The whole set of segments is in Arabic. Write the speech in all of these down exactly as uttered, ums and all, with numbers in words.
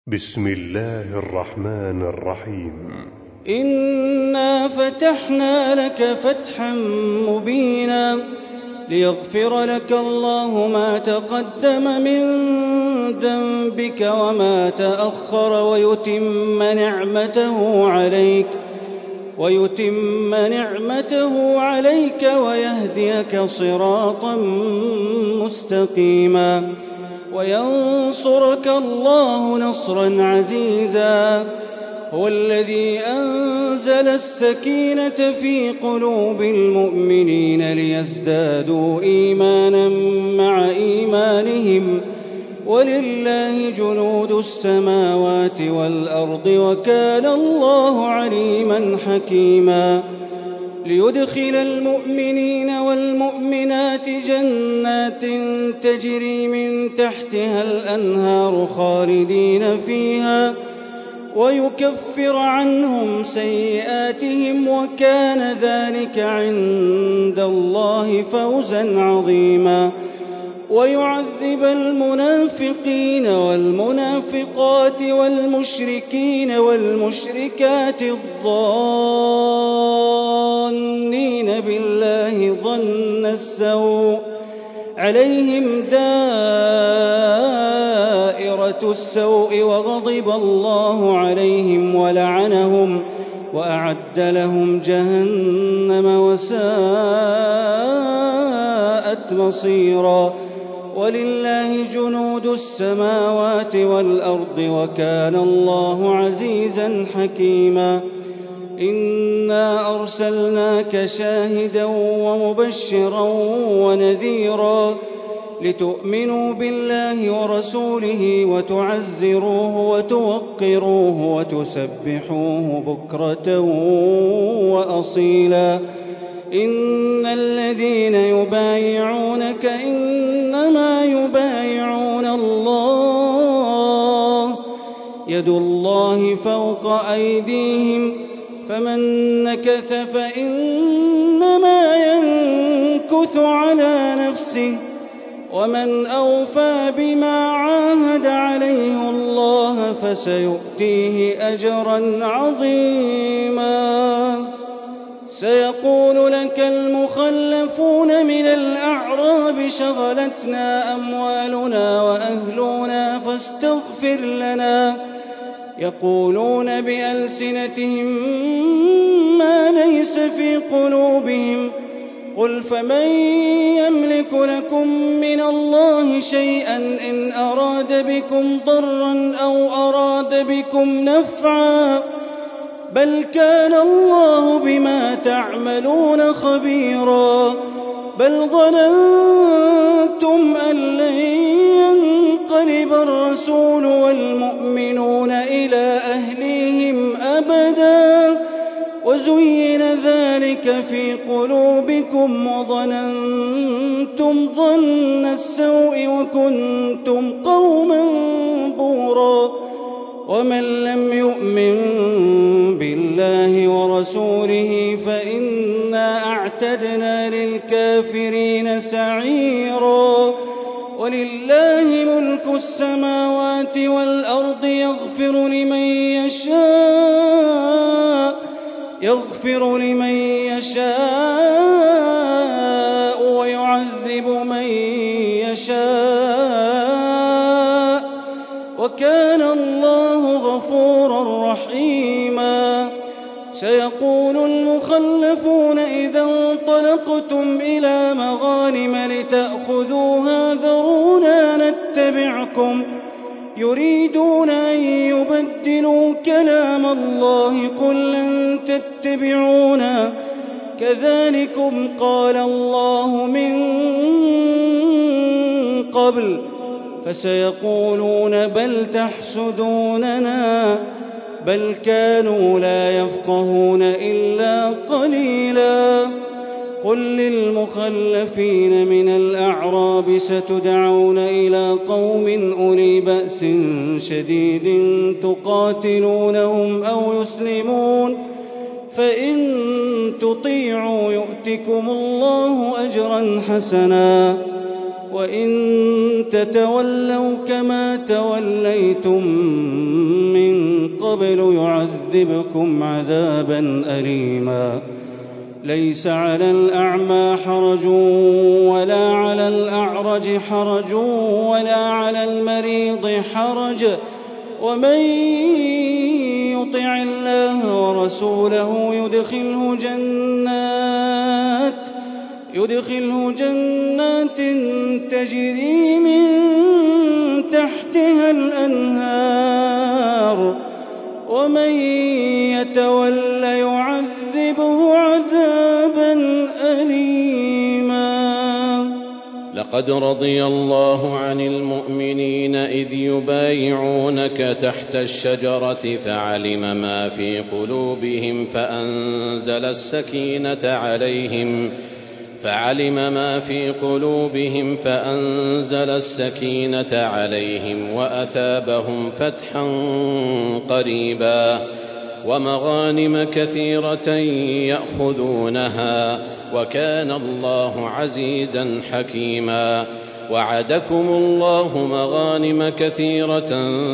بسم الله الرحمن الرحيم. إنا فتحنا لك فتحا مبينا ليغفر لك الله ما تقدم من ذنبك وما تأخر ويتم نعمته عليك ويتم نعمته عليك ويهديك صراطا مستقيما وينصرك الله نصرا عزيزا. هو الذي أنزل السكينة في قلوب المؤمنين ليزدادوا إيمانا مع إيمانهم ولله جنود السماوات والأرض وكان الله عليما حكيما. ليدخل المؤمنين والمؤمنات جنات تجري من تحتها الأنهار خالدين فيها ويكفر عنهم سيئاتهم وكان ذلك عند الله فوزا عظيما. ويعذب المنافقين والمنافقات والمشركين والمشركات الظانين بالله ظن السوء عليهم دائرة السوء وغضب الله عليهم ولعنهم وأعد لهم جهنم وساءت مصيرا. ولله جنود السماوات والأرض وكان الله عزيزا حكيما. إنا أرسلناك شاهدا ومبشرا ونذيرا لتؤمنوا بالله ورسوله وتعزروه وتوقروه وتسبحوه بكرة وأصيلا. إن الذين يبايعونك إنما يبايعون الله يد الله فوق أيديهم فمن نكث فإنما ينكث على نفسه ومن أوفى بما عاهد عليه الله فسيؤتيه أجرا عظيما. سيقول لك المخلفون من الأعراب شغلتنا أموالنا وأهلنا فاستغفر لنا يقولون بألسنتهم ما ليس في قلوبهم قل فمن يملك لكم من الله شيئا إن أراد بكم ضرا أو أراد بكم نفعا بل كان الله بما تعملون خبيرا. بل ظننتم أن لن ينقلب الرسول والمؤمنون إلى أهليهم أبدا وزين ذلك في قلوبكم وظننتم ظن السوء وكنتم قوما بورا. ومن لم يؤمن بالله ورسوله فإنا أعتدنا للكافرين سعيرا. ولله ملك السماوات والأرض يغفر لمن يشاء يغفر لمن يشاء ويعذب من يشاء وكان الله غفورا رحيما. سيقول المخلفون إذا انطلقتم إلى مغانم لتأخذوها ذرونا نتبعكم يريدون أن يبدلوا كلام الله قل لن تتبعونا كذلكم قال الله من قبل فسيقولون بل تحسدوننا بل كانوا لا يفقهون إلا قليلا. قل للمخلفين من الأعراب ستدعون إلى قوم أولي بأس شديد تقاتلونهم أو يسلمون فإن تطيعوا يؤتكم الله أجرا حسنا وإن تتولوا كما توليتم من قبل يعذبكم عذابا أليما ليس على الأعمى حرج ولا على الأعرج حرج ولا على المريض حرج ومن يطع الله ورسوله يدخله جنات يدخله جنات تجري من تحتها الأنهار ومن يتول يعذبه عذابا أليما. لقد رضي الله عن المؤمنين إذ يبايعونك تحت الشجرة فعلم ما في قلوبهم فأنزل السكينة عليهم فعلم ما في قلوبهم فأنزل السكينة عليهم وأثابهم فتحا قريبا ومغانم كثيرة يأخذونها وكان الله عزيزا حكيما. وعدكم الله مغانم كثيرة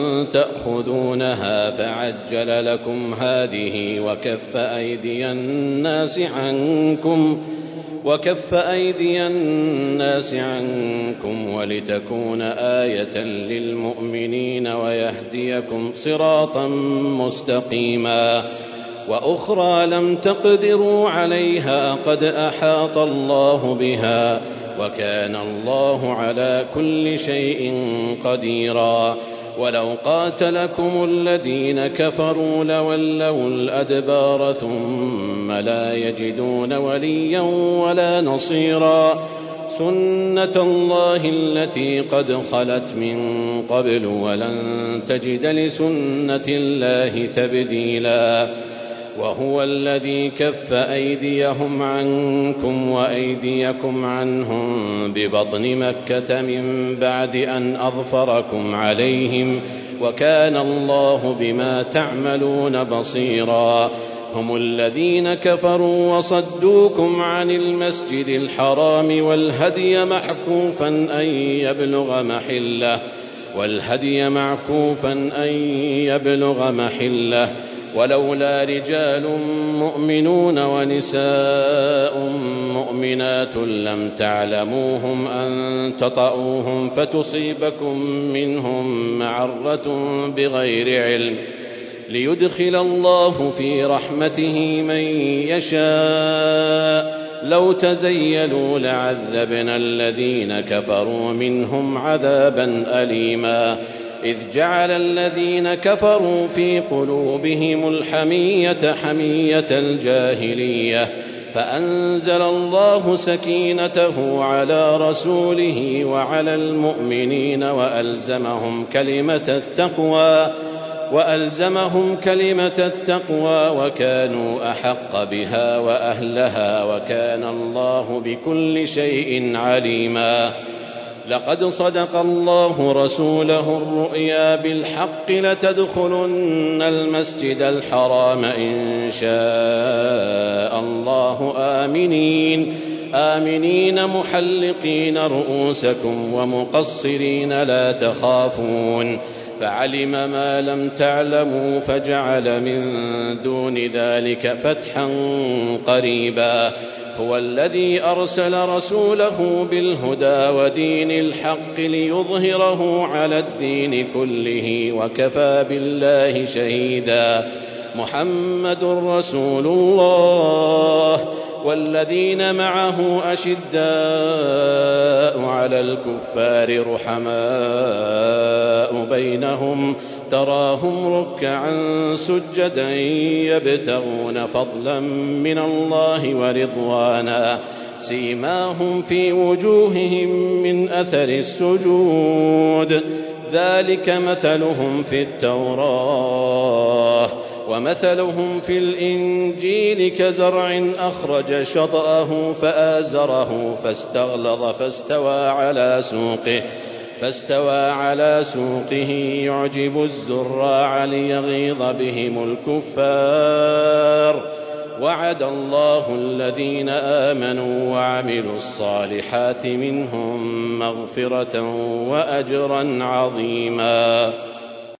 تأخذونها فعجل لكم هذه وكف أيدي الناس عنكم وكف أيدي الناس عنكم ولتكون آية للمؤمنين ويهديكم صراطا مستقيما. وأخرى لم تقدروا عليها قد أحاط الله بها وكان الله على كل شيء قديرا. ولو قاتلكم الذين كفروا لولوا الأدبار ثم لا يجدون وليا ولا نصيرا. سنة الله التي قد خلت من قبل ولن تجد لسنة الله تبديلا. وهو الذي كف أيديهم عنكم وأيديكم عنهم ببطن مكة من بعد أن أظفركم عليهم وكان الله بما تعملون بصيرا. هم الذين كفروا وصدوكم عن المسجد الحرام والهدي معكوفا أن يبلغ محله والهدي معكوفا أن يبلغ محله ولولا رجال مؤمنون ونساء مؤمنات لم تعلموهم أن تطؤوهم فتصيبكم منهم معرة بغير علم ليدخل الله في رحمته من يشاء. لو تزيلوا لعذبنا الذين كفروا منهم عذابا أليما. إذ جعل الذين كفروا في قلوبهم الحمية حمية الجاهلية فأنزل الله سكينته على رسوله وعلى المؤمنين وألزمهم كلمة التقوى وألزمهم كلمة التقوى وكانوا أحق بها وأهلها وكان الله بكل شيء عليما. لقد صدق الله رسوله الرؤيا بالحق لتدخلن المسجد الحرام إن شاء الله آمنين آمنين محلقين رؤوسكم ومقصرين لا تخافون فعلم ما لم تعلموا فجعل من دون ذلك فتحا قريبا. هو الذي أرسل رسوله بالهدى ودين الحق ليظهره على الدين كله وكفى بالله شهيدا. محمد رسول الله والذين معه أشداء على الكفار رحماء بينهم تراهم ركعا سجدا يبتغون فضلا من الله ورضوانا سيماهم في وجوههم من أثر السجود ذلك مثلهم في التوراة ومثلهم في الإنجيل كزرع أخرج شطأه فآزره فاستغلظ فاستوى على سوقه فاستوى على سوقه يعجب الزراع ليغيظ بهم الكفار وعد الله الذين آمنوا وعملوا الصالحات منهم مغفرة وأجرا عظيما.